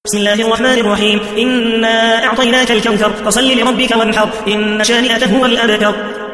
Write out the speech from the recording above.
بسم الله الرحمن الرحيم إنا أعطيناك الكوثر فصل لربك وانحر إن شانئك هو الأبتر